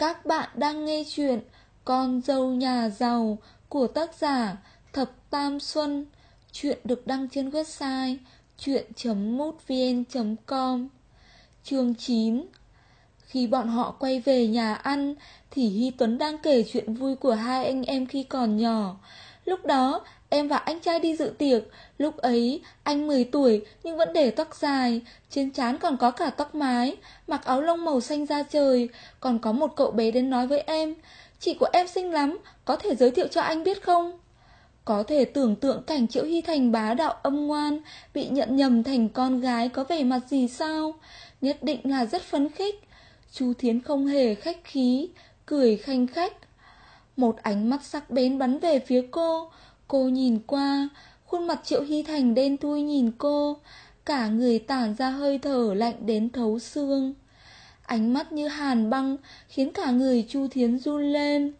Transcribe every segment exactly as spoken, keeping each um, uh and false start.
Các bạn đang nghe chuyện Con dâu nhà giàu của tác giả Thập Tam Xuân. Chuyện được đăng trên website chuyện chấm mútvn chấm com. Chương chín. Khi bọn họ quay về nhà ăn thì Hy Tuấn đang kể chuyện vui của hai anh em khi còn nhỏ. Lúc đó em và anh trai đi dự tiệc. Lúc ấy anh mười tuổi nhưng vẫn để tóc dài, trên trán còn có cả tóc mái, mặc áo lông màu xanh da trời. Còn có một cậu bé đến nói với em: "Chị của em xinh lắm, có thể giới thiệu cho anh biết không?" Có thể tưởng tượng cảnh Triệu Hy Thành bá đạo âm ngoan bị nhận nhầm thành con gái có vẻ mặt gì sao? Nhất định là rất phấn khích. Chu Thiến không hề khách khí, cười khanh khách. Một ánh mắt sắc bén bắn về phía cô. Cô nhìn qua, khuôn mặt Triệu Hy Thành đen thui nhìn cô, cả người tản ra hơi thở lạnh đến thấu xương. Ánh mắt như hàn băng khiến cả người Chu Thiến run lên.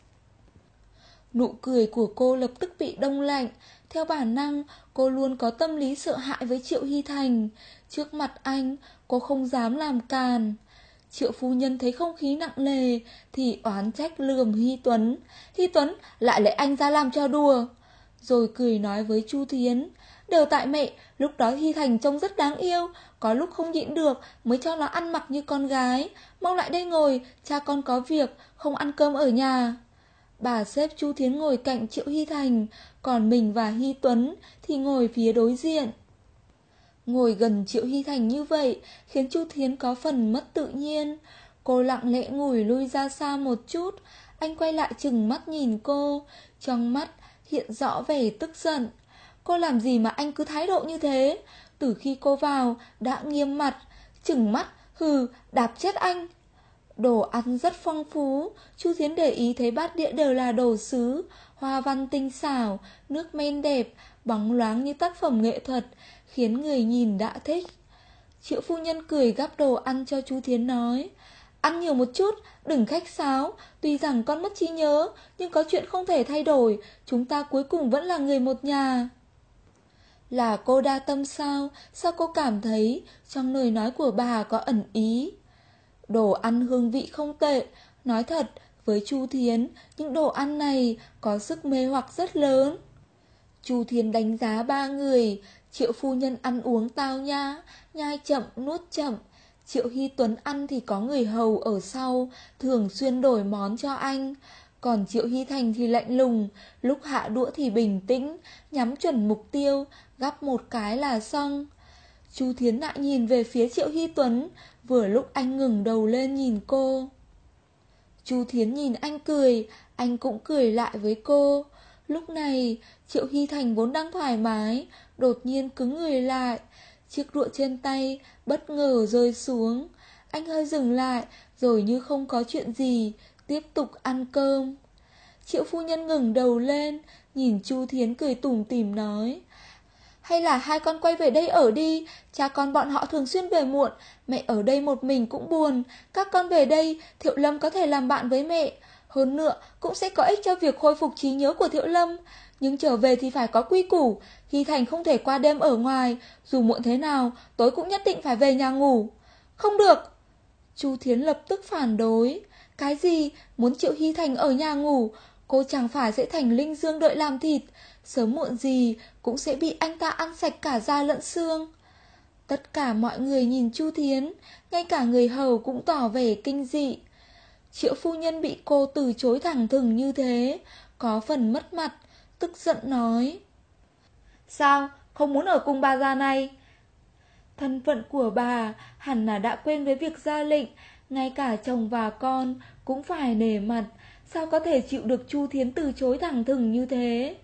Nụ cười của cô lập tức bị đông lạnh. Theo bản năng, cô luôn có tâm lý sợ hãi với Triệu Hy Thành. Trước mặt anh, cô không dám làm càn. Triệu phu nhân thấy không khí nặng nề thì oán trách lườm Hy Tuấn. Hy Tuấn lại lấy anh ra làm trò đùa. Rồi cười nói với Chu Thiến: "Đều tại mẹ, lúc đó Hy Thành trông rất đáng yêu, có lúc không nhịn được mới cho nó ăn mặc như con gái. Mau lại đây ngồi, cha con có việc, không ăn cơm ở nhà." Bà xếp Chu Thiến ngồi cạnh Triệu Hy Thành, còn mình và Hy Tuấn thì ngồi phía đối diện. Ngồi gần Triệu Hy Thành như vậy khiến Chu Thiến có phần mất tự nhiên. Cô lặng lẽ ngồi lui ra xa một chút. Anh quay lại trừng mắt nhìn cô, trong mắt hiện rõ vẻ tức giận. Cô làm gì mà anh cứ thái độ như thế? Từ khi cô vào đã nghiêm mặt, trừng mắt, hừ, đạp chết anh. Đồ ăn rất phong phú. Chu Thiến để ý thấy bát đĩa đều là đồ sứ, hoa văn tinh xảo, nước men đẹp, bóng loáng như tác phẩm nghệ thuật, khiến người nhìn đã thích. Triệu phu nhân cười gắp đồ ăn cho Chu Thiến nói: "Ăn nhiều một chút, đừng khách sáo. Tuy rằng con mất trí nhớ, nhưng có chuyện không thể thay đổi, chúng ta cuối cùng vẫn là người một nhà." Là cô đa tâm sao? Sao cô cảm thấy trong lời nói của bà có ẩn ý? Đồ ăn hương vị không tệ. Nói thật, với Chu Thiến, những đồ ăn này có sức mê hoặc rất lớn. Chu Thiến đánh giá ba người. Triệu phu nhân ăn uống tao nhã, nhai chậm nuốt chậm. Triệu Hy Tuấn ăn thì có người hầu ở sau, thường xuyên đổi món cho anh. Còn Triệu Hy Thành thì lạnh lùng, lúc hạ đũa thì bình tĩnh, nhắm chuẩn mục tiêu, gắp một cái là xong. Chu Thiến lại nhìn về phía Triệu Hy Tuấn, vừa lúc anh ngừng đầu lên nhìn cô. Chu Thiến nhìn anh cười, anh cũng cười lại với cô. Lúc này, Triệu Hy Thành vốn đang thoải mái, đột nhiên cứng người lại. Chiếc đũa trên tay bất ngờ rơi xuống. Anh hơi dừng lại, rồi như không có chuyện gì, tiếp tục ăn cơm. Triệu phu nhân ngẩng đầu lên, nhìn Chu Thiến cười tủm tỉm nói: "Hay là hai con quay về đây ở đi, cha con bọn họ thường xuyên về muộn, mẹ ở đây một mình cũng buồn. Các con về đây, Thiệu Lâm có thể làm bạn với mẹ. Hơn nữa, cũng sẽ có ích cho việc khôi phục trí nhớ của Thiệu Lâm. Nhưng trở về thì phải có quy củ, Hy Thành không thể qua đêm ở ngoài, dù muộn thế nào, tối cũng nhất định phải về nhà ngủ." "Không được!" Chu Thiến lập tức phản đối. "Cái gì? Muốn Triệu Hy Thành ở nhà ngủ? Cô chẳng phải sẽ thành linh dương đợi làm thịt, sớm muộn gì cũng sẽ bị anh ta ăn sạch cả da lẫn xương." Tất cả mọi người nhìn Chu Thiến, ngay cả người hầu cũng tỏ vẻ kinh dị. Triệu phu nhân bị cô từ chối thẳng thừng như thế, có phần mất mặt, tức giận nói: "Sao, không muốn ở cùng bà già này?" Thân phận của bà hẳn là đã quên với việc ra lệnh, ngay cả chồng và con cũng phải nể mặt, sao có thể chịu được Chu Thiến từ chối thẳng thừng như thế.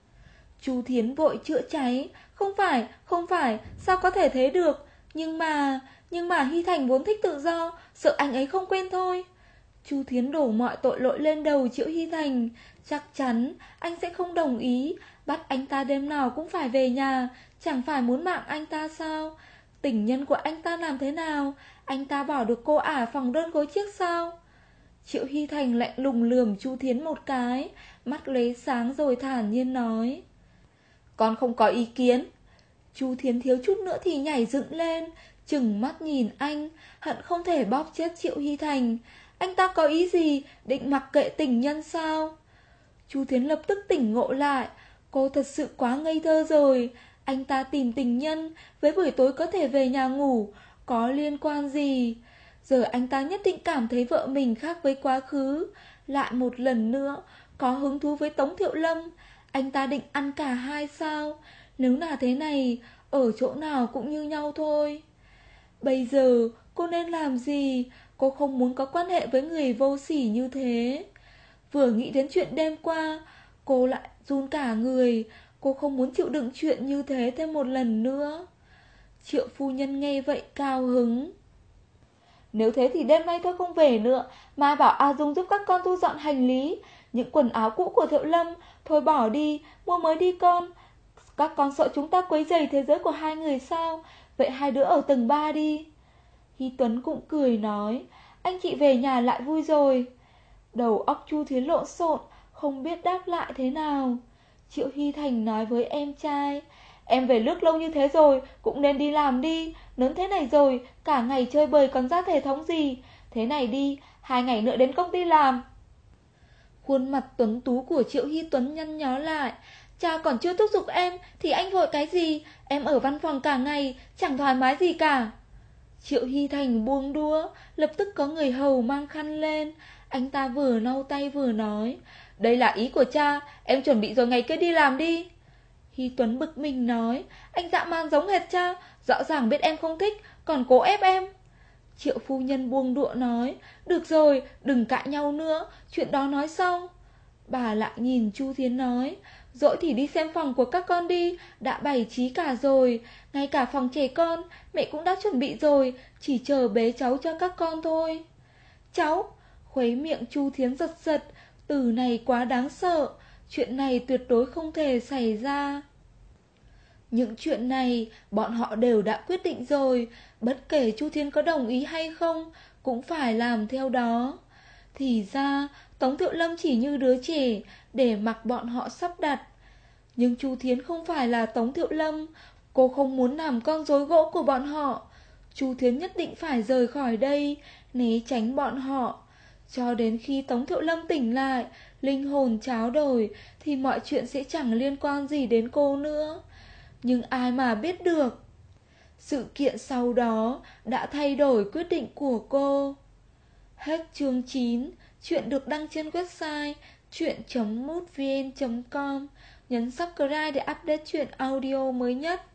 Chu Thiến vội chữa cháy: "Không phải, không phải, sao có thể thế được? Nhưng mà, nhưng mà Hy Thành vốn thích tự do, sợ anh ấy không quen thôi." Chu Thiến đổ mọi tội lỗi lên đầu Triệu Hy Thành. Chắc chắn anh sẽ không đồng ý, bắt anh ta đêm nào cũng phải về nhà, chẳng phải muốn mạng anh ta sao? Tình nhân của anh ta làm thế nào? Anh ta bỏ được cô ả phòng đơn gối chiếc sao? Triệu Hy Thành lạnh lùng lườm Chu Thiến một cái, mắt lấy sáng rồi thản nhiên nói: "Con không có ý kiến." Chu Thiến thiếu chút nữa thì nhảy dựng lên, trừng mắt nhìn anh, hận không thể bóp chết Triệu Hy Thành. Anh ta có ý gì? Định mặc kệ tình nhân sao? Chu Thiến lập tức tỉnh ngộ lại. Cô thật sự quá ngây thơ rồi. Anh ta tìm tình nhân với buổi tối có thể về nhà ngủ có liên quan gì? Giờ anh ta nhất định cảm thấy vợ mình khác với quá khứ. Lại một lần nữa có hứng thú với Tống Thiệu Lâm. Anh ta định ăn cả hai sao? Nếu là thế này, ở chỗ nào cũng như nhau thôi. Bây giờ cô nên làm gì? Cô không muốn có quan hệ với người vô sỉ như thế. Vừa nghĩ đến chuyện đêm qua, cô lại run cả người. Cô không muốn chịu đựng chuyện như thế thêm một lần nữa. Triệu phu nhân nghe vậy cao hứng. Nếu thế thì đêm nay tôi không về nữa, mai bảo A Dung giúp các con thu dọn hành lý. Những quần áo cũ của Thiệu Lâm thôi bỏ đi, mua mới đi con. Các con sợ chúng ta quấy rầy thế giới của hai người sao? Vậy hai đứa ở tầng ba đi. Hy Tuấn cũng cười nói, anh chị về nhà lại vui rồi. Đầu óc Chu Thiến lộn xộn, không biết đáp lại thế nào. Triệu Hy Thành nói với em trai, em về nước lâu như thế rồi, cũng nên đi làm đi. Lớn thế này rồi, cả ngày chơi bời còn ra thể thống gì. Thế này đi, hai ngày nữa đến công ty làm. Khuôn mặt tuấn tú của Triệu Hy Tuấn nhăn nhó lại. Cha còn chưa thúc giục em thì anh vội cái gì? Em ở văn phòng cả ngày, chẳng thoải mái gì cả. Triệu Hy Thành buông đũa, lập tức có người hầu mang khăn lên. Anh ta vừa lau tay vừa nói, đây là ý của cha, em chuẩn bị rồi ngày kia đi làm đi. Hy Tuấn bực mình nói, anh dã man giống hệt cha, rõ ràng biết em không thích, còn cố ép em. Triệu phu nhân buông đũa nói, được rồi, đừng cãi nhau nữa, chuyện đó nói sau. Bà lại nhìn Chu Thiến nói, dỗi thì đi xem phòng của các con đi, đã bày trí cả rồi. Ngay cả phòng trẻ con, mẹ cũng đã chuẩn bị rồi, chỉ chờ bế cháu cho các con thôi. Cháu, khuấy miệng Chu Thiến giật giật, từ này quá đáng sợ, chuyện này tuyệt đối không thể xảy ra. Những chuyện này bọn họ đều đã quyết định rồi, bất kể Chu Thiến có đồng ý hay không, cũng phải làm theo đó. Thì ra Tống Thiệu Lâm chỉ như đứa trẻ để mặc bọn họ sắp đặt. Nhưng Chu Thiến không phải là Tống Thiệu Lâm, cô không muốn làm con rối gỗ của bọn họ. Chu Thiến nhất định phải rời khỏi đây, né tránh bọn họ. Cho đến khi Tống Thiệu Lâm tỉnh lại, linh hồn cháo đổi, thì mọi chuyện sẽ chẳng liên quan gì đến cô nữa. Nhưng ai mà biết được. Sự kiện sau đó đã thay đổi quyết định của cô. Hết chương chín. Chuyện được đăng trên website chuyện chấm mútvn chấm com. Nhấn subscribe để update chuyện audio mới nhất.